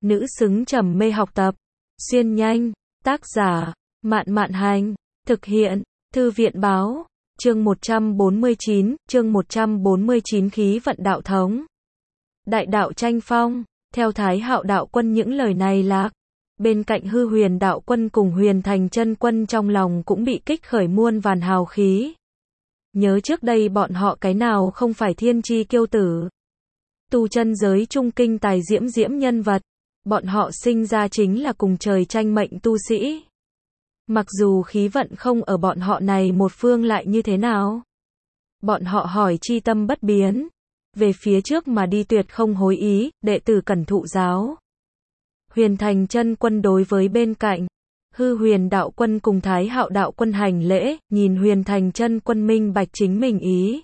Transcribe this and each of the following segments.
nữ xứng trầm mê học tập. Xuyên nhanh, tác giả, Mạn Mạn Hành, thực hiện, Thư viện báo, chương 149 khí vận đạo thống. Đại đạo tranh phong, theo Thái Hạo đạo quân những lời này lạc. Bên cạnh Hư Huyền đạo quân cùng Huyền Thành chân quân trong lòng cũng bị kích khởi muôn vàn hào khí. Nhớ trước đây bọn họ cái nào không phải thiên chi kiêu tử. Tu chân giới trung kinh tài diễm diễm nhân vật. Bọn họ sinh ra chính là cùng trời tranh mệnh tu sĩ. Mặc dù khí vận không ở bọn họ này một phương lại như thế nào. Bọn họ hỏi chi tâm bất biến. Về phía trước mà đi tuyệt không hối ý, đệ tử cẩn thụ giáo. Huyền Thành chân quân đối với bên cạnh. Hư Huyền đạo quân cùng Thái Hạo đạo quân hành lễ, nhìn Huyền Thành chân quân minh bạch chính mình ý.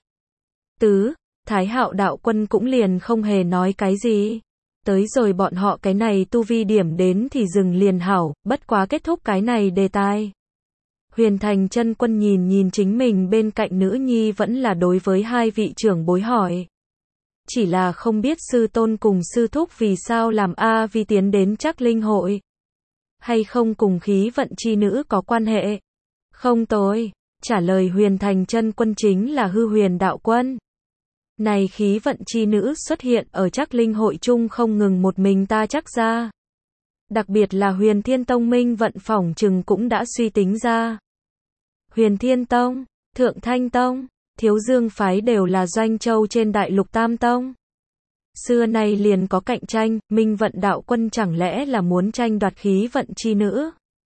Thái Hạo đạo quân cũng liền không hề nói cái gì. Tới rồi bọn họ cái này tu vi điểm đến thì dừng liền hảo, bất quá kết thúc cái này đề tài. Huyền Thành chân quân nhìn chính mình bên cạnh nữ nhi vẫn là đối với hai vị trưởng bối hỏi. Chỉ là không biết sư tôn cùng sư thúc vì sao làm vi tiến đến Trác Linh hội. Hay không cùng khí vận chi nữ có quan hệ? Không tôi, trả lời Huyền Thành chân quân chính là Hư Huyền đạo quân. Này khí vận chi nữ xuất hiện ở Trác Linh hội chung không ngừng một mình ta Trác ra. Đặc biệt là Huyền Thiên Tông minh vận phỏng chừng cũng đã suy tính ra. Huyền Thiên Tông, Thượng Thanh Tông, Thiếu Dương phái đều là doanh châu trên đại lục Tam Tông. Xưa nay liền có cạnh tranh, minh vận đạo quân chẳng lẽ là muốn tranh đoạt khí vận chi nữ?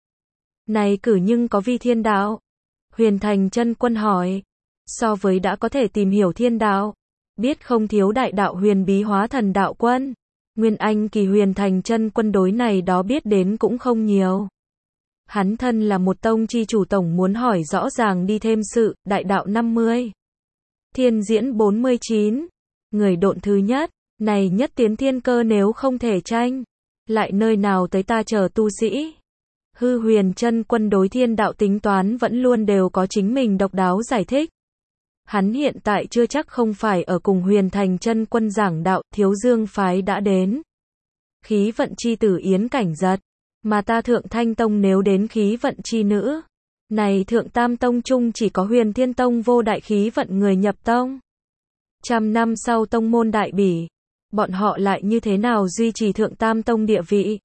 Này cử nhưng có vi thiên đạo? Huyền Thành chân quân hỏi. So với đã có thể tìm hiểu thiên đạo, biết không thiếu đại đạo huyền bí hóa thần đạo quân. Nguyên Anh kỳ Huyền Thành chân quân đối này đó biết đến cũng không nhiều. Hắn thân là một tông chi chủ tổng muốn hỏi rõ ràng đi thêm sự, đại đạo 50. Thiên diễn 49. Người độn thứ nhất, này nhất tiến thiên cơ nếu không thể tranh. Lại nơi nào tới ta chờ tu sĩ. Hư Huyền chân quân đối thiên đạo tính toán vẫn luôn đều có chính mình độc đáo giải thích. Hắn hiện tại chưa chắc không phải ở cùng Huyền Thành chân quân giảng đạo, Thiếu Dương phái đã đến. Khí vận chi tử yến cảnh giật. Mà ta Thượng Thanh Tông nếu đến khí vận chi nữ. Này Thượng Tam Tông chung chỉ có Huyền Thiên Tông vô đại khí vận người nhập tông. Trăm năm sau tông môn đại bỉ. Bọn họ lại như thế nào duy trì Thượng Tam Tông địa vị?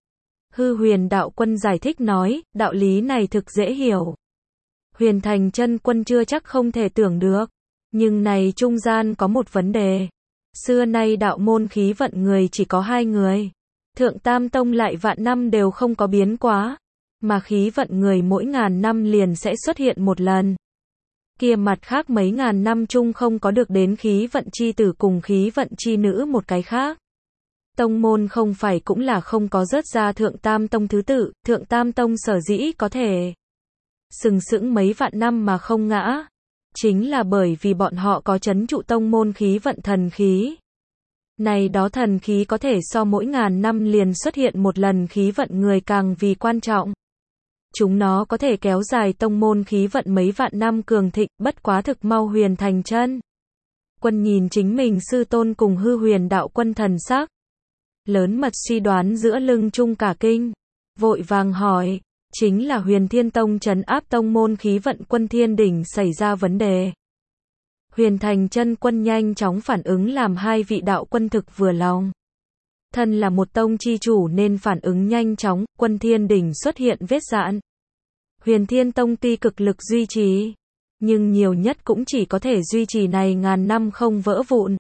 Hư Huyền đạo quân giải thích nói, đạo lý này thực dễ hiểu. Huyền Thành chân quân chưa chắc không thể tưởng được. Nhưng này trung gian có một vấn đề. Xưa nay đạo môn khí vận người chỉ có 2 người. Thượng Tam Tông lại vạn năm đều không có biến quá. Mà khí vận người mỗi ngàn năm liền sẽ xuất hiện một lần. Kia mặt khác mấy ngàn năm chung không có được đến khí vận chi tử cùng khí vận chi nữ một cái khác. Tông môn không phải cũng là không có rớt ra Thượng Tam Tông thứ tự, Thượng Tam Tông sở dĩ có thể sừng sững mấy vạn năm mà không ngã. Chính là bởi vì bọn họ có trấn trụ tông môn khí vận thần khí. Này đó thần khí có thể so mỗi ngàn năm liền xuất hiện một lần khí vận người càng vì quan trọng. Chúng nó có thể kéo dài tông môn khí vận mấy vạn năm cường thịnh, bất quá thực mau Huyền Thành chân quân nhìn chính mình sư tôn cùng Hư Huyền đạo quân thần sắc. Lớn mật suy đoán giữa lưng chung cả kinh. Vội vàng hỏi, chính là Huyền Thiên Tông trấn áp tông môn khí vận quân thiên đỉnh xảy ra vấn đề. Huyền Thành chân quân nhanh chóng phản ứng làm hai vị đạo quân thực vừa lòng. Thân là một tông chi chủ nên phản ứng nhanh chóng, quân thiên đỉnh xuất hiện vết rạn. Huyền Thiên Tông tuy cực lực duy trì, nhưng nhiều nhất cũng chỉ có thể duy trì này ngàn năm không vỡ vụn.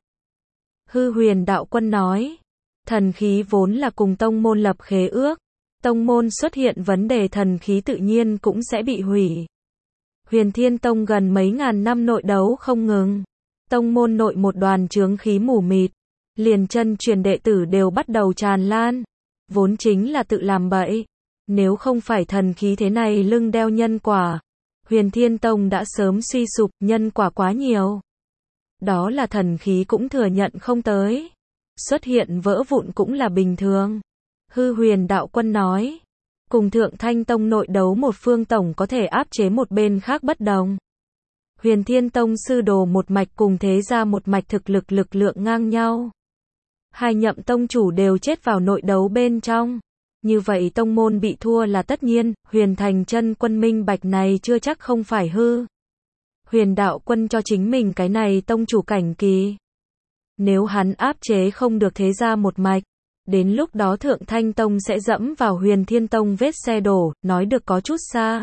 Hư Huyền đạo quân nói, thần khí vốn là cùng tông môn lập khế ước. Tông môn xuất hiện vấn đề thần khí tự nhiên cũng sẽ bị hủy. Huyền Thiên Tông gần mấy ngàn năm nội đấu không ngừng. Tông môn nội một đoàn chướng khí mù mịt. Liền chân truyền đệ tử đều bắt đầu tràn lan. Vốn chính là tự làm bậy. Nếu không phải thần khí thế này lưng đeo nhân quả. Huyền Thiên Tông đã sớm suy sụp, nhân quả quá nhiều. Đó là thần khí cũng thừa nhận không tới. Xuất hiện vỡ vụn cũng là bình thường. Hư Huyền đạo quân nói. Cùng Thượng Thanh Tông nội đấu một phương tổng có thể áp chế một bên khác bất đồng. Huyền Thiên Tông sư đồ một mạch cùng thế gia một mạch thực lực lượng ngang nhau. Hai nhậm tông chủ đều chết vào nội đấu bên trong. Như vậy tông môn bị thua là tất nhiên, Huyền Thành Chân Quân minh bạch này chưa chắc không phải hư. Huyền Đạo Quân cho chính mình cái này tông chủ cảnh kỳ. Nếu hắn áp chế không được thế ra một mạch, đến lúc đó Thượng Thanh Tông sẽ dẫm vào Huyền Thiên Tông vết xe đổ, nói được có chút xa.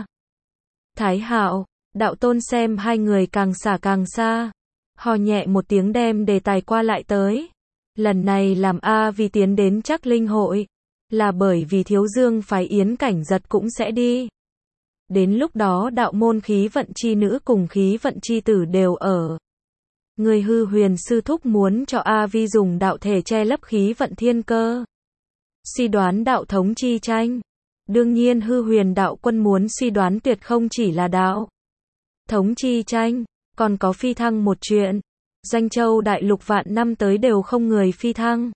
Thái Hạo, Đạo Tôn xem hai người càng xả càng xa. Hò nhẹ một tiếng đem đề tài qua lại tới. Lần này làm A Vi tiến đến Trắc Linh hội, là bởi vì Thiếu Dương phái Yến Cảnh Giật cũng sẽ đi. Đến lúc đó đạo môn khí vận chi nữ cùng khí vận chi tử đều ở. Người hư huyền sư thúc muốn cho A Vi dùng đạo thể che lấp khí vận thiên cơ. Suy đoán đạo thống chi tranh. Đương nhiên hư huyền đạo quân muốn suy đoán tuyệt không chỉ là đạo thống chi tranh, còn có phi thăng một chuyện. Doanh Châu đại lục vạn năm tới đều không người phi thăng.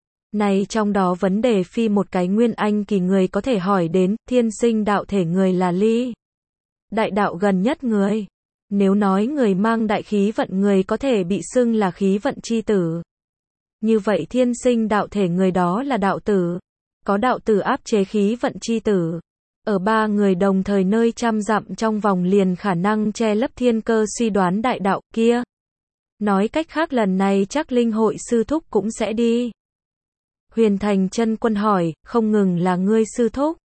Này trong đó vấn đề phi một cái nguyên anh kỳ người có thể hỏi đến, thiên sinh đạo thể người là ly đại đạo gần nhất người. Nếu nói người mang đại khí vận người có thể bị xưng là khí vận chi tử. Như vậy thiên sinh đạo thể người đó là đạo tử. Có đạo tử áp chế khí vận chi tử. Ở ba người đồng thời nơi trăm dặm trong vòng liền khả năng che lấp thiên cơ suy đoán đại đạo kia. Nói cách khác lần này chắc linh hội sư thúc cũng sẽ đi. Huyền Thành Chân Quân hỏi, không ngừng là ngươi sư thúc.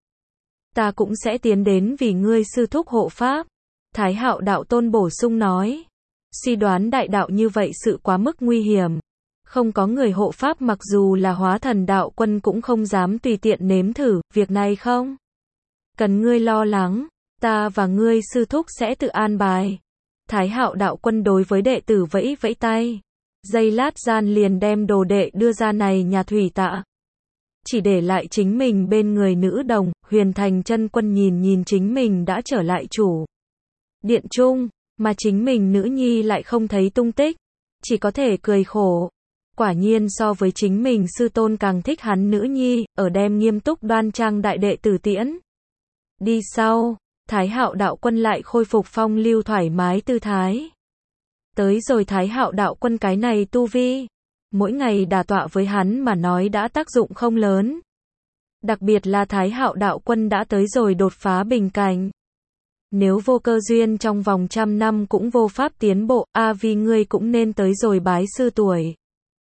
Ta cũng sẽ tiến đến vì ngươi sư thúc hộ pháp. Thái Hạo Đạo Tôn bổ sung nói. Suy đoán đại đạo như vậy sự quá mức nguy hiểm. Không có người hộ pháp mặc dù là hóa thần đạo quân cũng không dám tùy tiện nếm thử, việc này không cần ngươi lo lắng, ta và ngươi sư thúc sẽ tự an bài. Thái Hạo Đạo Quân đối với đệ tử vẫy vẫy tay. Giây lát gian liền đem đồ đệ đưa ra này nhà thủy tạ. Chỉ để lại chính mình bên người nữ đồng, Huyền Thành Chân Quân nhìn nhìn chính mình đã trở lại chủ điện trung, mà chính mình nữ nhi lại không thấy tung tích. Chỉ có thể cười khổ. Quả nhiên so với chính mình sư tôn càng thích hắn nữ nhi, ở đem nghiêm túc đoan trang đại đệ tử tiễn. Đi sau, Thái Hạo Đạo Quân lại khôi phục phong lưu thoải mái tư thái. Tới rồi Thái Hạo Đạo Quân cái này tu vi, mỗi ngày đả tọa với hắn mà nói đã tác dụng không lớn. Đặc biệt là Thái Hạo Đạo Quân đã tới rồi đột phá bình cảnh. Nếu vô cơ duyên trong vòng 100 năm cũng vô pháp tiến bộ, A Vi ngươi cũng nên tới rồi bái sư tuổi.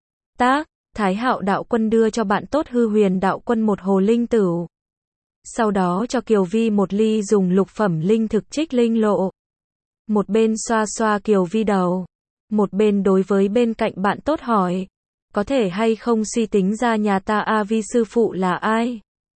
Thái Hạo Đạo Quân đưa cho bạn tốt hư huyền đạo quân một hồ linh tửu. Sau đó cho Kiều Vi một ly dùng lục phẩm linh thực trích linh lộ. Một bên xoa xoa Kiều Vi đầu. Một bên đối với bên cạnh bạn tốt hỏi. Có thể hay không suy tính ra nhà ta A Vi sư phụ là ai?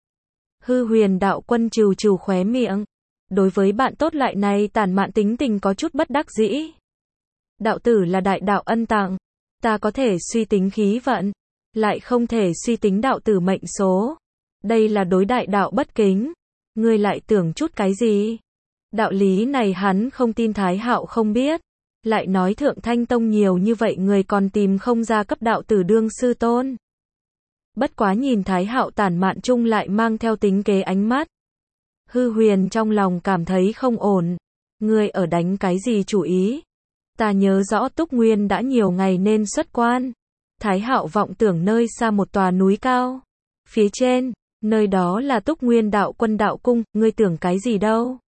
Hư huyền đạo quân trừ trừ khóe miệng. Đối với bạn tốt lại này tản mạn tính tình có chút bất đắc dĩ. Đạo tử là đại đạo ân tặng. Ta có thể suy tính khí vận. Lại không thể suy tính đạo tử mệnh số. Đây là đối đại đạo bất kính. Ngươi lại tưởng chút cái gì? Đạo lý này hắn không tin Thái Hạo không biết. Lại nói Thượng Thanh Tông nhiều như vậy người còn tìm không ra cấp đạo tử đương sư tôn. Bất quá nhìn Thái Hạo tản mạn chung lại mang theo tính kế ánh mắt. Hư huyền trong lòng cảm thấy không ổn. Ngươi ở đánh cái gì chủ ý? Ta nhớ rõ Túc Nguyên đã nhiều ngày nên xuất quan. Thái Hạo vọng tưởng nơi xa một tòa núi cao. Phía trên, nơi đó là Túc Nguyên đạo quân đạo cung, ngươi tưởng cái gì đâu?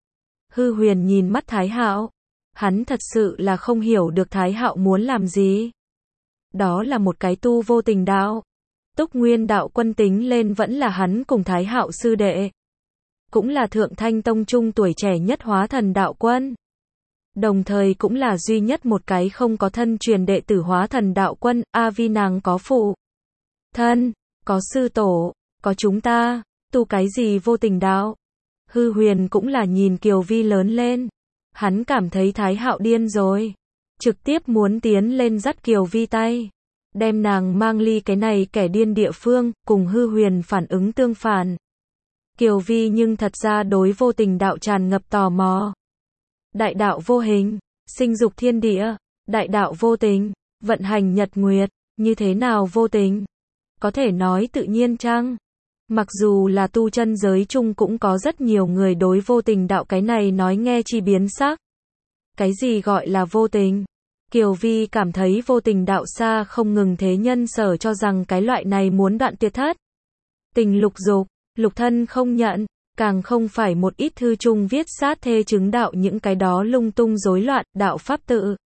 Hư huyền nhìn mắt Thái Hạo. Hắn thật sự là không hiểu được Thái Hạo muốn làm gì. Đó là một cái tu vô tình đạo. Túc Nguyên đạo quân tính lên vẫn là hắn cùng Thái Hạo sư đệ. Cũng là Thượng Thanh Tông trung tuổi trẻ nhất hóa thần đạo quân. Đồng thời cũng là duy nhất một cái không có thân truyền đệ tử hóa thần đạo quân. A Vi nàng có phụ thân, có sư tổ, có chúng ta, tu cái gì vô tình đạo. Hư huyền cũng là nhìn Kiều Vi lớn lên. Hắn cảm thấy Thái Hạo điên rồi. Trực tiếp muốn tiến lên dắt Kiều Vi tay. Đem nàng mang ly cái này kẻ điên địa phương, cùng hư huyền phản ứng tương phản. Kiều Vi nhưng thật ra đối vô tình đạo tràn ngập tò mò. Đại đạo vô hình, sinh dục thiên địa, đại đạo vô tình, vận hành nhật nguyệt, như thế nào vô tình? Có thể nói tự nhiên chăng? Mặc dù là tu chân giới chung cũng có rất nhiều người đối vô tình đạo cái này nói nghe chi biến sắc. Cái gì gọi là vô tình? Kiều Vi cảm thấy vô tình đạo xa không ngừng thế nhân sở cho rằng cái loại này muốn đoạn tuyệt thất tình lục dục, lục thân không nhận, càng không phải một ít thư chung viết sát thê chứng đạo những cái đó lung tung rối loạn, đạo pháp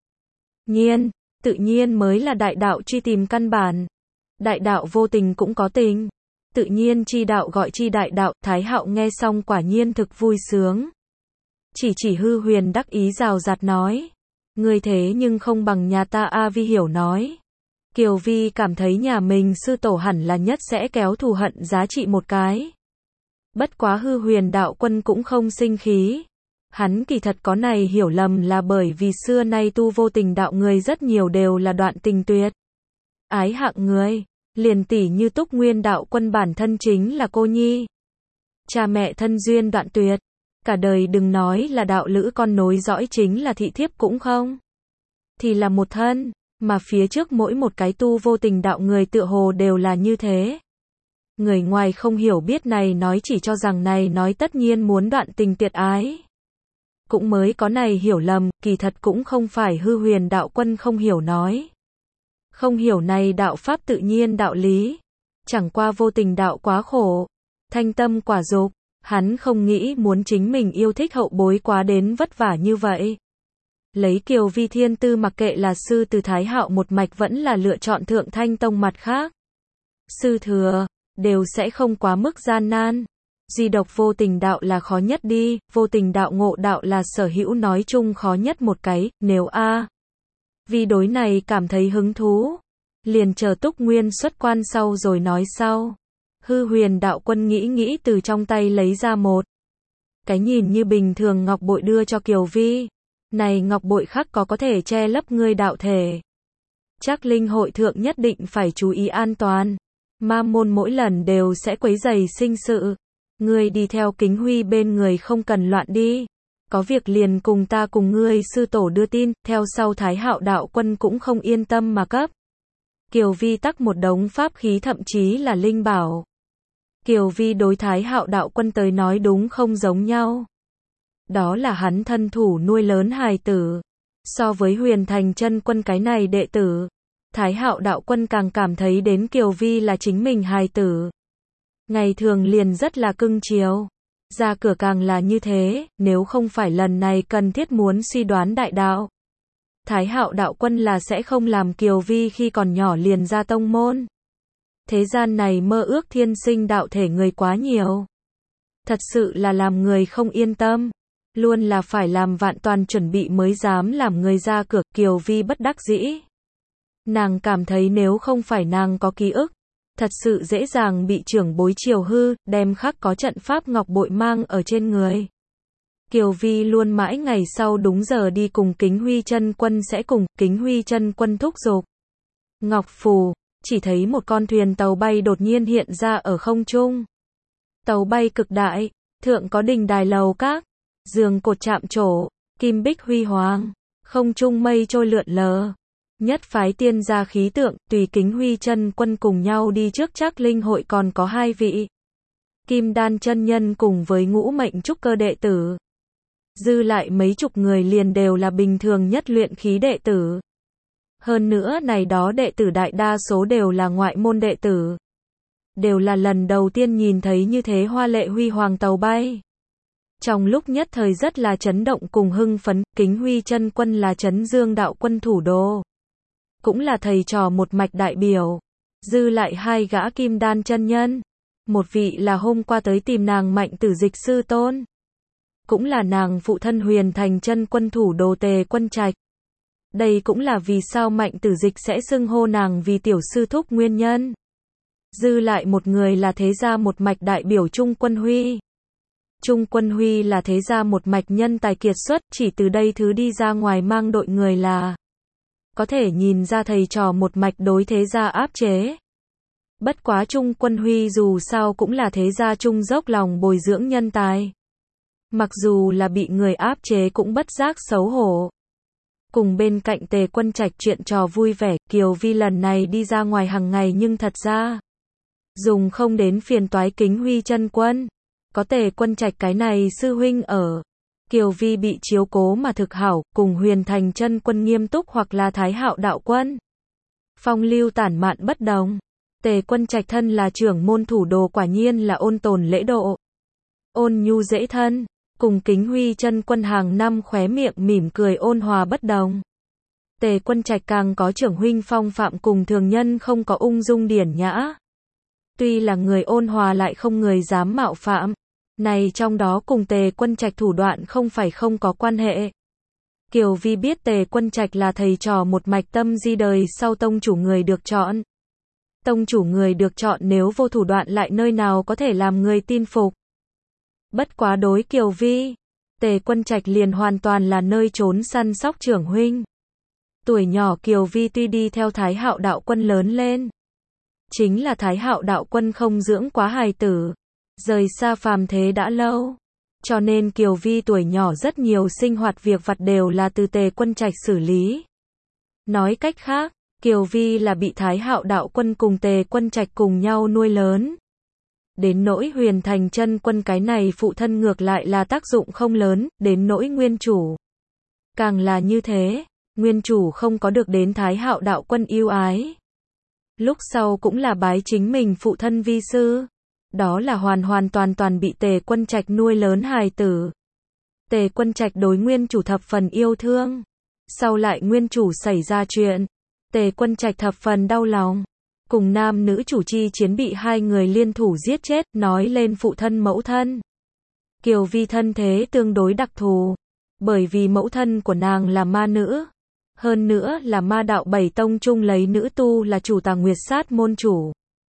tự nhiên mới là đại đạo truy tìm căn bản. Đại đạo vô tình cũng có tình, tự nhiên chi đạo gọi chi đại đạo. Thái Hạo nghe xong quả nhiên thực vui sướng. Chỉ Hư Huyền đắc ý rào rạt nói, ngươi thế nhưng không bằng nhà ta a. Vi hiểu nói. Kiều Vi cảm thấy nhà mình sư tổ hẳn là nhất sẽ kéo thù hận giá trị một cái. Bất quá Hư Huyền đạo quân cũng không sinh khí. Hắn kỳ thật có này hiểu lầm là bởi vì xưa nay tu vô tình đạo người rất nhiều đều là đoạn tình tuyệt ái hạng người, liền tỉ như Túc Nguyên đạo quân bản thân chính là cô nhi. Cha mẹ thân duyên đoạn tuyệt, cả đời đừng nói là đạo lữ con nối dõi chính là thị thiếp cũng không. Thì là một thân, mà phía trước mỗi một cái tu vô tình đạo người tựa hồ đều là như thế. Người ngoài không hiểu biết này nói chỉ cho rằng này nói tất nhiên muốn đoạn tình tuyệt ái. Cũng mới có này hiểu lầm, kỳ thật cũng không phải Hư Huyền đạo quân không hiểu nói. Không hiểu này đạo pháp tự nhiên đạo lý. Chẳng qua vô tình đạo quá khổ. Thanh tâm quả dục, hắn không nghĩ muốn chính mình yêu thích hậu bối quá đến vất vả như vậy. Lấy Kiều Vi thiên tư mặc kệ là sư từ Thái Hạo một mạch vẫn là lựa chọn Thượng Thanh Tông mặt khác. Sư thừa, đều sẽ không quá mức gian nan. Duy độc vô tình đạo là khó nhất đi, vô tình đạo ngộ đạo là sở hữu nói chung khó nhất một cái, nếu vì đối này cảm thấy hứng thú, liền chờ Túc Nguyên xuất quan sau rồi nói sau. Hư Huyền đạo quân nghĩ từ trong tay lấy ra một cái nhìn như bình thường ngọc bội đưa cho Kiều Vi. Này ngọc bội khắc có thể che lấp ngươi đạo thể. Chắc linh hội thượng nhất định phải chú ý an toàn. Ma môn mỗi lần đều sẽ quấy rầy sinh sự. Ngươi đi theo Kính Huy bên người không cần loạn đi. Có việc liền cùng ta cùng ngươi sư tổ đưa tin. Theo sau Thái Hạo đạo quân cũng không yên tâm mà cấp Kiều Vi tắc một đống pháp khí thậm chí là linh bảo. Kiều Vi đối Thái Hạo đạo quân tới nói đúng không giống nhau. Đó là hắn thân thủ nuôi lớn hài tử. So với Huyền Thành chân quân cái này đệ tử, Thái Hạo đạo quân càng cảm thấy đến Kiều Vi là chính mình hài tử. Ngày thường liền rất là cưng chiều. Ra cửa càng là như thế, nếu không phải lần này cần thiết muốn suy đoán đại đạo. Thái Hạo đạo quân là sẽ không làm Kiều Vi khi còn nhỏ liền ra tông môn. Thế gian này mơ ước thiên sinh đạo thể người quá nhiều. Thật sự là làm người không yên tâm. Luôn là phải làm vạn toàn chuẩn bị mới dám làm người ra cửa. Kiều Vi bất đắc dĩ. Nàng cảm thấy nếu không phải nàng có ký ức, thật sự dễ dàng bị trưởng bối chiều hư, đem khắc có trận pháp ngọc bội mang ở trên người. Kiều Vi luôn mãi ngày sau đúng giờ đi cùng Kính Huy chân quân sẽ cùng Kính Huy chân quân thúc giục ngọc phù, chỉ thấy một con thuyền tàu bay đột nhiên hiện ra ở không trung. Tàu bay cực đại, thượng có đình đài lầu các, giường cột chạm trổ, kim bích huy hoàng, không trung mây trôi lượn lờ. Nhất phái tiên gia khí tượng, tùy Kính Huy chân quân cùng nhau đi trước Trác Linh hội còn có 2 vị Kim Đan chân nhân cùng với ngũ mệnh trúc cơ đệ tử. Dư lại mấy chục người liền đều là bình thường nhất luyện khí đệ tử. Hơn nữa này đó đệ tử đại đa số đều là ngoại môn đệ tử. Đều là lần đầu tiên nhìn thấy như thế hoa lệ huy hoàng tàu bay. Trong lúc nhất thời rất là chấn động cùng hưng phấn, Kính Huy chân quân là Trấn Dương đạo quân thủ đô. Cũng là thầy trò một mạch đại biểu. Dư lại 2 gã kim đan chân nhân. Một vị là hôm qua tới tìm nàng Mạnh Tử Dịch sư tôn. Cũng là nàng phụ thân Huyền Thành chân quân thủ đô Tề Quân Trạch. Đây cũng là vì sao Mạnh Tử Dịch sẽ xưng hô nàng vì tiểu sư thúc nguyên nhân. Dư lại một người là thế gia một mạch đại biểu Trung Quân Huy. Trung Quân Huy là thế gia một mạch nhân tài kiệt xuất, chỉ từ đây thứ đi ra ngoài mang đội người là có thể nhìn ra thầy trò một mạch đối thế gia áp chế. Bất quá Trung Quân Huy dù sao cũng là thế gia trung dốc lòng bồi dưỡng nhân tài. Mặc dù là bị người áp chế cũng bất giác xấu hổ. Cùng bên cạnh Tề Quân Trạch chuyện trò vui vẻ, Kiều Vi lần này đi ra ngoài hàng ngày nhưng thật ra dùng không đến phiền toái Kính Huy chân quân. Có Tề Quân Trạch cái này sư huynh ở. Kiều Vi bị chiếu cố mà thực hảo, cùng Huyền Thành chân quân nghiêm túc hoặc là Thái Hạo đạo quân. Phong lưu tản mạn bất đồng. Tề Quân Trạch thân là trưởng môn thủ đồ quả nhiên là ôn tồn lễ độ. Ôn nhu dễ thân, cùng Kính Huy chân quân hàng năm khóe miệng mỉm cười ôn hòa bất đồng. Tề Quân Trạch càng có trưởng huynh phong phạm cùng thường nhân không có ung dung điển nhã. Tuy là người ôn hòa lại không người dám mạo phạm. Này trong đó cùng Tề Quân Trạch thủ đoạn không phải không có quan hệ. Kiều Vi biết Tề Quân Trạch là thầy trò một mạch tâm di đời sau tông chủ người được chọn. Tông chủ người được chọn nếu vô thủ đoạn lại nơi nào có thể làm người tin phục. Bất quá đối Kiều Vi, Tề Quân Trạch liền hoàn toàn là nơi trốn săn sóc trưởng huynh. Tuổi nhỏ Kiều Vi tuy đi theo Thái Hạo đạo quân lớn lên. Chính là Thái Hạo đạo quân không dưỡng quá hài tử. Rời xa phàm thế đã lâu. Cho nên Kiều Vi tuổi nhỏ rất nhiều sinh hoạt việc vặt đều là từ Tề Quân Trạch xử lý. Nói cách khác, Kiều Vi là bị Thái Hạo đạo quân cùng Tề Quân Trạch cùng nhau nuôi lớn. Đến nỗi Huyền Thành chân quân cái này phụ thân ngược lại là tác dụng không lớn, đến nỗi nguyên chủ. Càng là như thế, nguyên chủ không có được đến Thái Hạo đạo quân yêu ái. Lúc sau cũng là bái chính mình phụ thân vi sư. Đó là hoàn toàn bị Tề Quân Trạch nuôi lớn hài tử. Tề Quân Trạch đối nguyên chủ thập phần yêu thương. Sau lại nguyên chủ xảy ra chuyện, Tề Quân Trạch thập phần đau lòng. Cùng nam nữ chủ chi chiến bị hai người liên thủ giết chết, nói lên phụ thân mẫu thân. Kiều Vi thân thế tương đối đặc thù, bởi vì mẫu thân của nàng là ma nữ. Hơn nữa là ma đạo bảy tông chung lấy nữ tu là chủ Tà Nguyệt Sát môn chủ.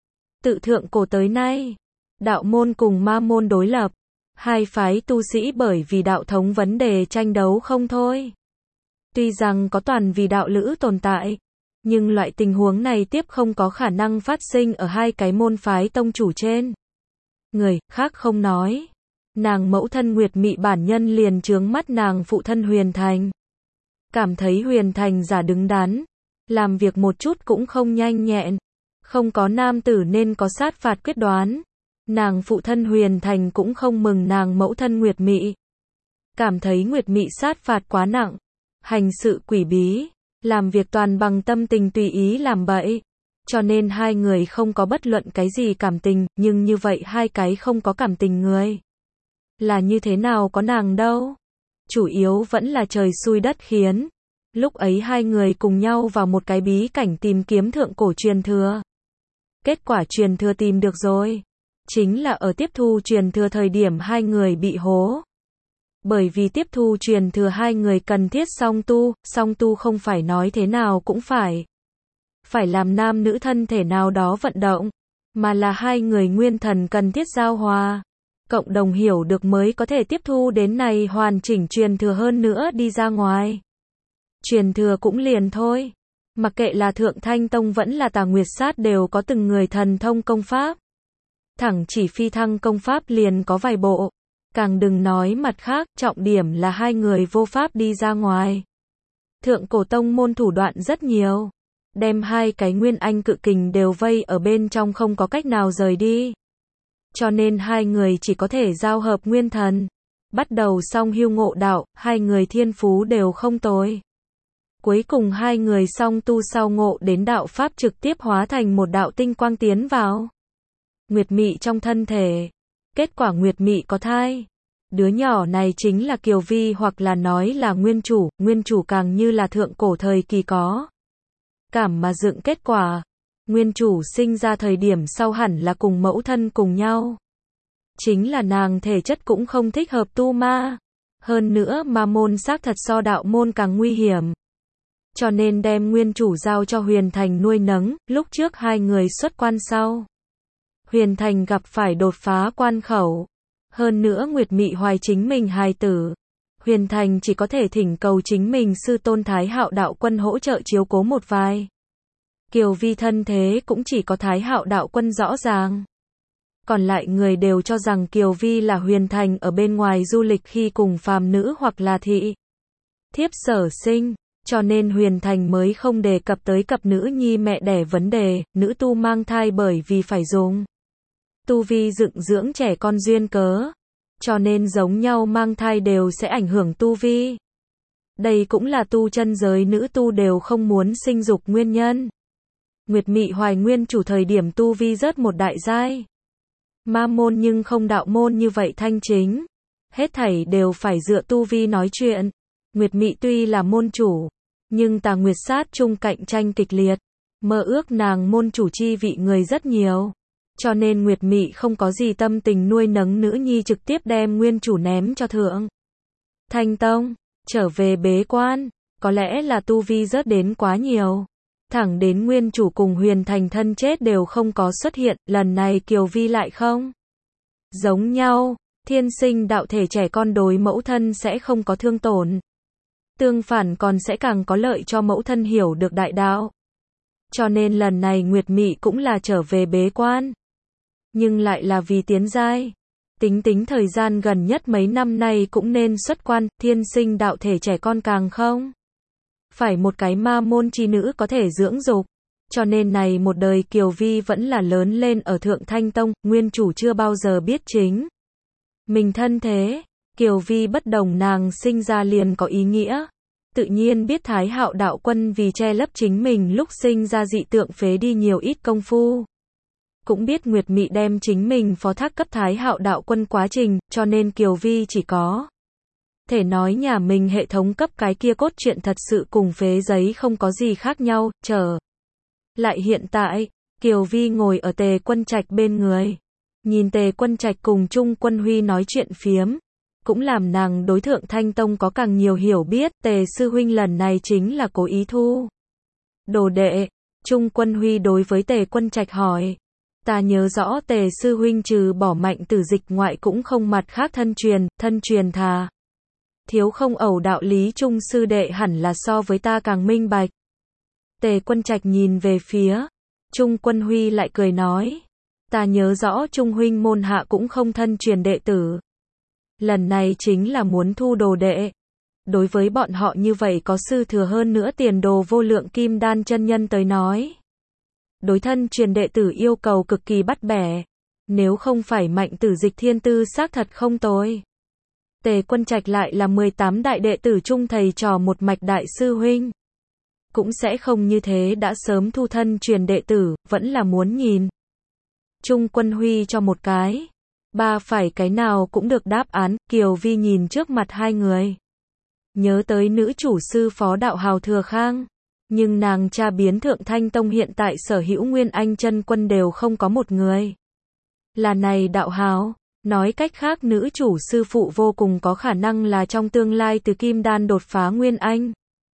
Tự thượng cổ tới nay, đạo môn cùng ma môn đối lập. Hai phái tu sĩ bởi vì đạo thống vấn đề tranh đấu không thôi. Tuy rằng có toàn vì đạo lữ tồn tại, nhưng loại tình huống này tiếp không có khả năng phát sinh ở hai cái môn phái tông chủ trên. Người khác không nói. Nàng mẫu thân Nguyệt Mị bản nhân liền chướng mắt nàng phụ thân Huyền Thành. Cảm thấy Huyền Thành giả đứng đắn, làm việc một chút cũng không nhanh nhẹn, không có nam tử nên có sát phạt quyết đoán. Nàng phụ thân Huyền Thành cũng không mừng nàng mẫu thân Nguyệt Mị. Cảm thấy Nguyệt Mị sát phạt quá nặng, hành sự quỷ bí, làm việc toàn bằng tâm tình tùy ý làm bậy. Cho nên hai người không có bất luận cái gì cảm tình, nhưng như vậy hai cái không có cảm tình người. Là như thế nào có nàng đâu. Chủ yếu vẫn là trời xui đất khiến. Lúc ấy hai người cùng nhau vào một cái bí cảnh tìm kiếm thượng cổ truyền thừa. Kết quả truyền thừa tìm được rồi. Chính là ở tiếp thu truyền thừa thời điểm hai người bị hố. Bởi vì tiếp thu truyền thừa hai người cần thiết song tu không phải nói thế nào cũng phải làm nam nữ thân thể nào đó vận động, mà là hai người nguyên thần cần thiết giao hòa, cộng đồng hiểu được mới có thể tiếp thu đến này hoàn chỉnh truyền thừa hơn nữa đi ra ngoài. Truyền thừa cũng liền thôi. Mặc kệ là Thượng Thanh Tông vẫn là Tà Nguyệt Sát đều có từng người thần thông công pháp. Thẳng chỉ phi thăng công pháp liền có vài bộ. Càng đừng nói mặt khác, trọng điểm là hai người vô pháp đi ra ngoài. Thượng cổ tông môn thủ đoạn rất nhiều. Đem hai cái nguyên anh cự kình đều vây ở bên trong không có cách nào rời đi. Cho nên hai người chỉ có thể giao hợp nguyên thần. Bắt đầu song hưu ngộ đạo, hai người thiên phú đều không tồi. Cuối cùng hai người song tu sau ngộ đến đạo pháp trực tiếp hóa thành một đạo tinh quang tiến vào Nguyệt Mị trong thân thể. Kết quả Nguyệt Mị có thai. Đứa nhỏ này chính là Kiều Vi hoặc là nói là nguyên chủ càng như là thượng cổ thời kỳ có cảm mà dựng kết quả. Nguyên chủ sinh ra thời điểm sau hẳn là cùng mẫu thân cùng nhau. Chính là nàng thể chất cũng không thích hợp tu ma. Hơn nữa ma môn xác thật so đạo môn càng nguy hiểm. Cho nên đem nguyên chủ giao cho Huyền Thành nuôi nấng, lúc trước hai người xuất quan sau. Huyền Thành gặp phải đột phá quan khẩu. Hơn nữa Nguyệt Mị hoài chính mình hài tử. Huyền Thành chỉ có thể thỉnh cầu chính mình sư tôn Thái Hạo đạo quân hỗ trợ chiếu cố một vài. Kiều Vi thân thế cũng chỉ có Thái Hạo đạo quân rõ ràng. Còn lại người đều cho rằng Kiều Vi là Huyền Thành ở bên ngoài du lịch khi cùng phàm nữ hoặc là thị thiếp sở sinh. Cho nên Huyền Thành mới không đề cập tới cặp nữ nhi mẹ đẻ vấn đề, nữ tu mang thai bởi vì phải dùng tu vi dựng dưỡng trẻ con duyên cớ. cho nên giống nhau mang thai đều sẽ ảnh hưởng tu vi. Đây cũng là tu chân giới nữ tu đều không muốn sinh dục nguyên nhân. Nguyệt Mị Hoài nguyên chủ thời điểm tu vi rớt một đại giai. Ma môn nhưng không đạo môn như vậy thanh chính. Hết thảy đều phải dựa tu vi nói chuyện. Nguyệt Mị tuy là môn chủ, nhưng Tà Nguyệt Sát chung cạnh tranh kịch liệt. Mơ ước nàng môn chủ chi vị người rất nhiều. Cho nên Nguyệt Mị không có gì tâm tình nuôi nấng nữ nhi, trực tiếp đem nguyên chủ ném cho Thượng Thanh Tông. Trở về bế quan, có lẽ là tu vi rớt đến quá nhiều. Thẳng đến nguyên chủ cùng Huyền Thành thân chết đều không có xuất hiện, lần này Kiều Vi lại không giống nhau. Thiên sinh đạo thể trẻ con đối mẫu thân sẽ không có thương tổn. Tương phản còn sẽ càng có lợi cho mẫu thân hiểu được đại đạo. Cho nên lần này Nguyệt Mị cũng là trở về bế quan. Nhưng lại là vì tiến giai. Tính thời gian gần nhất mấy năm nay cũng nên xuất quan, thiên sinh đạo thể trẻ con càng không phải một cái ma môn chi nữ có thể dưỡng dục. Cho nên này một đời Kiều Vi vẫn là lớn lên ở Thượng Thanh Tông, nguyên chủ chưa bao giờ biết chính mình thân thế. Kiều Vi bất đồng, nàng sinh ra liền có ý nghĩa. Tự nhiên biết Thái Hạo đạo quân vì che lấp chính mình lúc sinh ra dị tượng phế đi nhiều ít công phu. Cũng biết Nguyệt Mị đem chính mình phó thác cấp Thái Hạo đạo quân quá trình, cho nên Kiều Vi chỉ có thể nói nhà mình hệ thống cấp cái kia cốt truyện thật sự cùng phế giấy không có gì khác nhau. Trở lại hiện tại, Kiều Vi ngồi ở Tề Quân Trạch bên người, nhìn Tề Quân Trạch cùng Trung Quân Huy nói chuyện phiếm, cũng làm nàng đối Thượng Thanh Tông có càng nhiều hiểu biết. Tề sư huynh lần này chính là cố ý thu đồ đệ. Trung Quân Huy đối với Tề Quân Trạch hỏi, ta nhớ rõ Tề sư huynh trừ bỏ Mạnh Tử Dịch ngoại cũng không mặt khác thân truyền thà thiếu không ẩu đạo lý. Trung sư đệ hẳn là so với ta càng minh bạch. Tề Quân Trạch nhìn về phía Trung Quân Huy lại cười nói, ta nhớ rõ Trung huynh môn hạ cũng không thân truyền đệ tử. Lần này chính là muốn thu đồ đệ. Đối với bọn họ như vậy có sư thừa hơn nữa tiền đồ vô lượng Kim Đan chân nhân tới nói, đối thân truyền đệ tử yêu cầu cực kỳ bắt bẻ. Nếu không phải Mạnh Tử Dịch thiên tư xác thật không tồi. Tề Quân Trạch lại là 18 đại đệ tử chung thầy trò một mạch đại sư huynh, cũng sẽ không như thế đã sớm thu thân truyền đệ tử, vẫn là muốn nhìn. Trung Quân Huy cho một cái, ba phải cái nào cũng được đáp án. Kiều Vi nhìn trước mặt hai người, nhớ tới nữ chủ sư phó đạo hào Thừa Khang, nhưng nàng cha biến Thượng Thanh Tông hiện tại sở hữu Nguyên Anh chân quân đều không có một người là này đạo hào. Nói cách khác nữ chủ sư phụ vô cùng có khả năng là trong tương lai từ Kim Đan đột phá Nguyên Anh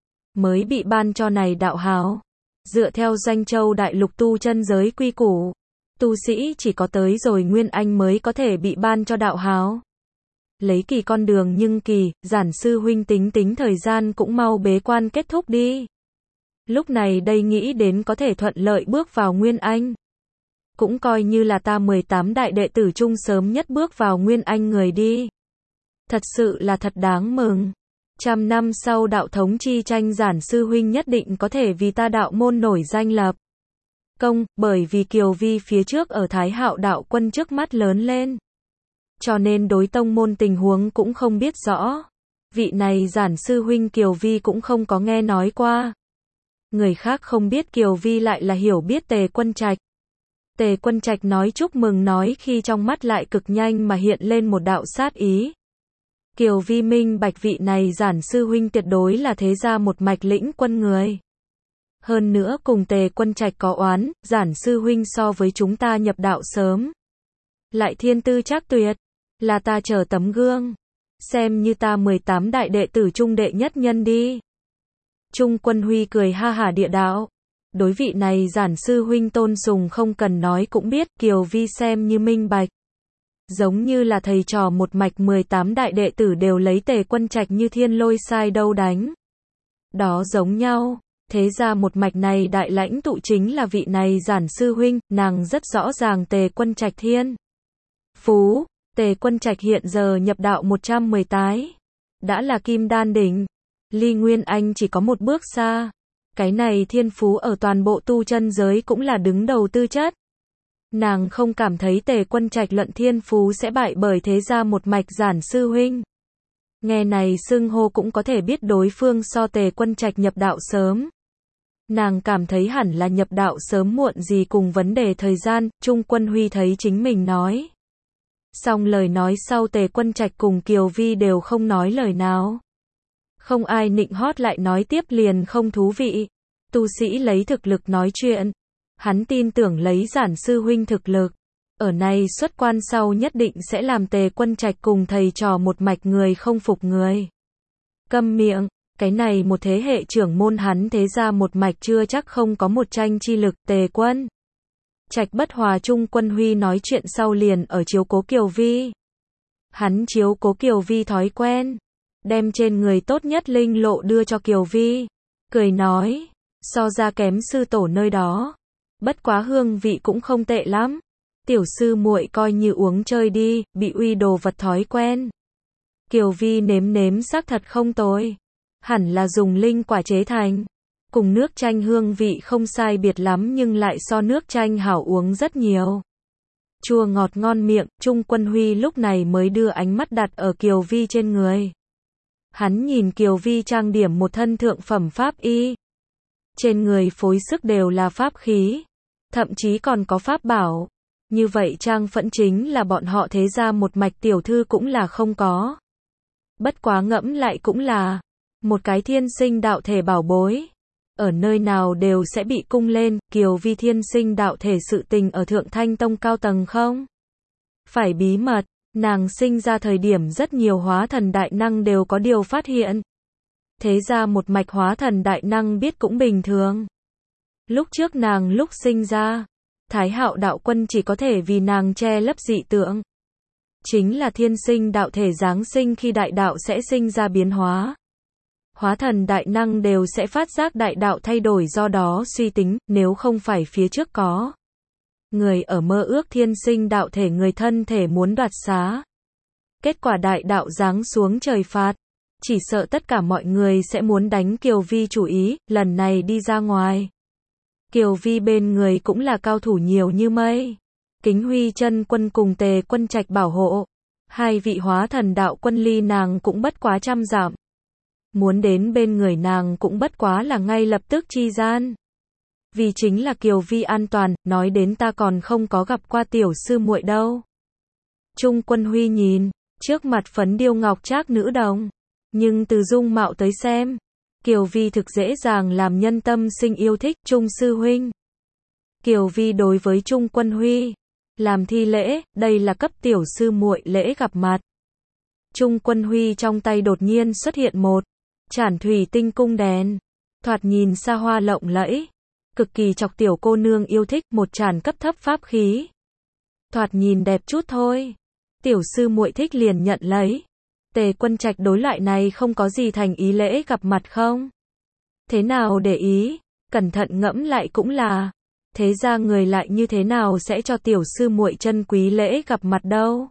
mới bị ban cho này đạo hào. Dựa theo Doanh Châu đại lục tu chân giới quy củ, tu sĩ chỉ có tới rồi Nguyên Anh mới có thể bị ban cho đạo hào. Lấy kỳ con đường nhưng kỳ, Giản sư huynh tính thời gian cũng mau bế quan kết thúc đi. Lúc này đây nghĩ đến có thể thuận lợi bước vào Nguyên Anh. Cũng coi như là ta 18 đại đệ tử chung sớm nhất bước vào Nguyên Anh người đi. Thật sự là thật đáng mừng. 100 năm sau đạo thống chi tranh, Giản sư huynh nhất định có thể vì ta đạo môn nổi danh lập công, bởi vì Kiều Vi phía trước ở Thái Hạo đạo quân trước mắt lớn lên. Cho nên đối tông môn tình huống cũng không biết rõ. Vị này Giản sư huynh Kiều Vi cũng không có nghe nói qua. Người khác không biết Kiều Vi lại là hiểu biết Tề Quân Trạch. Tề Quân Trạch nói chúc mừng nói khi trong mắt lại cực nhanh mà hiện lên một đạo sát ý. Kiều Vi minh bạch vị này Giản sư huynh tuyệt đối là thế gia một mạch lĩnh quân người. Hơn nữa cùng Tề Quân Trạch có oán, Giản sư huynh so với chúng ta nhập đạo sớm, lại thiên tư trác tuyệt, là ta chờ tấm gương. Xem như ta 18 đại đệ tử trung đệ nhất nhân đi. Trung Quân Huy cười ha hả địa đạo. Đối vị này Giản sư huynh tôn sùng không cần nói cũng biết, Kiều Vi xem như minh bạch. Giống như là thầy trò một mạch 18 đại đệ tử đều lấy Tề Quân Trạch như thiên lôi sai đâu đánh đó giống nhau. Thế ra một mạch này đại lãnh tụ chính là vị này Giản sư huynh, nàng rất rõ ràng Tề Quân Trạch thiên phú. Tề Quân Trạch hiện giờ nhập đạo 110 tái, đã là Kim Đan đỉnh, ly Nguyên Anh chỉ có một bước xa. Cái này thiên phú ở toàn bộ tu chân giới cũng là đứng đầu tư chất. Nàng không cảm thấy Tề Quân Trạch luận thiên phú sẽ bại bởi thế gia một mạch Giản sư huynh. Nghe này xưng hô cũng có thể biết đối phương so Tề Quân Trạch nhập đạo sớm. Nàng cảm thấy hẳn là nhập đạo sớm muộn gì cùng vấn đề thời gian, Trung Quân Huy thấy chính mình nói. Xong lời nói sau Tề Quân Trạch cùng Kiều Vi đều không nói lời nào. Không ai nịnh hót lại nói tiếp liền không thú vị. Tu sĩ lấy thực lực nói chuyện. Hắn tin tưởng lấy Giản sư huynh thực lực. Ở này xuất quan sau nhất định sẽ làm Tề Quân Trạch cùng thầy trò một mạch người không phục người. Câm miệng, cái này một thế hệ trưởng môn hắn thế ra một mạch chưa chắc không có một tranh chi lực. Tề Quân Trạch bất hòa Trung Quân Huy nói chuyện sau liền ở chiếu cố Kiều Vi. Hắn chiếu cố Kiều Vi thói quen, đem trên người tốt nhất linh lộ đưa cho Kiều Vi, cười nói, so ra kém sư tổ nơi đó, bất quá hương vị cũng không tệ lắm. Tiểu sư muội coi như uống chơi đi, bị uy đồ vật thói quen. Kiều Vi nếm nếm xác thật không tồi, hẳn là dùng linh quả chế thành. Cùng nước chanh hương vị không sai biệt lắm nhưng lại so nước chanh hảo uống rất nhiều. Chua ngọt ngon miệng, Trung Quân Huy lúc này mới đưa ánh mắt đặt ở Kiều Vi trên người. Hắn nhìn Kiều Vi trang điểm một thân thượng phẩm pháp y. Trên người phối sức đều là pháp khí, thậm chí còn có pháp bảo. Như vậy trang phẫn chính là bọn họ thế ra một mạch tiểu thư cũng là không có. Bất quá ngẫm lại cũng là một cái thiên sinh đạo thể bảo bối. Ở nơi nào đều sẽ bị cung lên. Kiều Vi thiên sinh đạo thể sự tình ở Thượng Thanh Tông cao tầng không phải bí mật. Nàng sinh ra thời điểm rất nhiều hóa thần đại năng đều có điều phát hiện. Thế ra một mạch hóa thần đại năng biết cũng bình thường. Lúc trước nàng lúc sinh ra, Thái Hạo đạo quân chỉ có thể vì nàng che lấp dị tượng. Chính là thiên sinh đạo thể giáng sinh khi đại đạo sẽ sinh ra biến hóa. Hóa thần đại năng đều sẽ phát giác đại đạo thay đổi, do đó suy tính, nếu không phải phía trước có người ở mơ ước thiên sinh đạo thể người thân thể muốn đoạt xá. Kết quả đại đạo giáng xuống trời phạt. Chỉ sợ tất cả mọi người sẽ muốn đánh Kiều Vi chủ ý, lần này đi ra ngoài. Kiều Vi bên người cũng là cao thủ nhiều như mây. Kính Huy chân quân cùng Tề Quân Trạch bảo hộ. Hai vị hóa thần đạo quân ly nàng cũng bất quá 100 dặm. Muốn đến bên người nàng cũng bất quá là ngay lập tức chi gian. Vì chính là Kiều Vi an toàn, nói đến ta còn không có gặp qua tiểu sư muội đâu. Trung Quân Huy nhìn, trước mặt phấn điêu ngọc trác nữ đồng. Nhưng từ dung mạo tới xem, Kiều Vi thực dễ dàng làm nhân tâm sinh yêu thích. Trung sư huynh. Kiều Vi đối với Trung Quân Huy làm thi lễ, đây là cấp tiểu sư muội lễ gặp mặt. Trung Quân Huy trong tay đột nhiên xuất hiện một chản thủy tinh cung đèn, thoạt nhìn xa hoa lộng lẫy, cực kỳ chọc tiểu cô nương yêu thích. Một chản cấp thấp pháp khí, thoạt nhìn đẹp chút thôi, tiểu sư muội thích liền nhận lấy. Tề Quân Trạch đối loại này không có gì thành ý lễ gặp mặt không thế nào để ý, cẩn thận ngẫm lại cũng là, thế ra người lại như thế nào sẽ cho tiểu sư muội chân quý lễ gặp mặt đâu.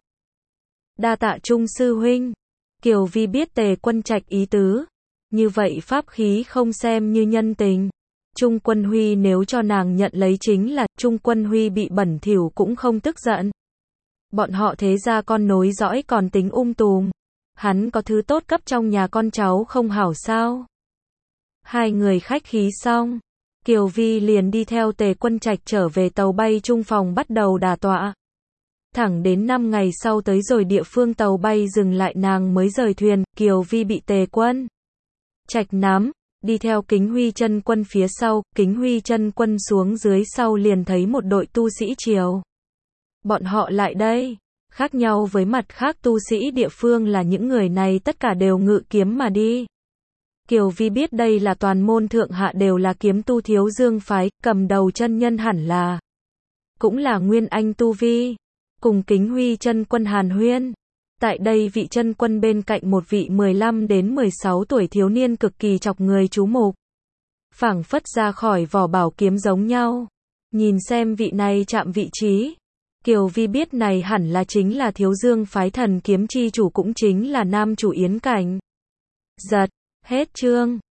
Đa tạ Trung sư huynh. Kiều Vi biết Tề Quân Trạch ý tứ, như vậy pháp khí không xem như nhân tình. Trung Quân Huy nếu cho nàng nhận lấy chính là, Trung Quân Huy bị bẩn thỉu cũng không tức giận. Bọn họ thế ra con nối dõi còn tính tùm. Hắn có thứ tốt cấp trong nhà con cháu không hảo sao. Hai người khách khí xong, Kiều Vi liền đi theo Tề Quân Trạch trở về tàu bay trung phòng bắt đầu đả tọa. Thẳng đến 5 ngày sau tới rồi địa phương tàu bay dừng lại nàng mới rời thuyền. Kiều Vi bị Tề Quân Trạch nắm, đi theo Kính Huy chân quân phía sau. Kính Huy chân quân xuống dưới sau liền thấy một đội tu sĩ triều. Bọn họ lại đây. Khác nhau với mặt khác tu sĩ địa phương là những người này tất cả đều ngự kiếm mà đi. Kiều Vi biết đây là toàn môn thượng hạ đều là kiếm tu Thiếu Dương phái, cầm đầu chân nhân hẳn là cũng là nguyên anh tu vi. Cùng Kính Huy chân quân hàn huyên. Tại đây vị chân quân bên cạnh một vị 15 đến 16 tuổi thiếu niên cực kỳ chọc người chú mục. Phảng phất ra khỏi vỏ bảo kiếm giống nhau. Nhìn xem vị này chạm vị trí. Kiều Vi biết này hẳn là chính là Thiếu Dương phái thần kiếm chi chủ, cũng chính là nam chủ Yến Cảnh. Giật, hết chương.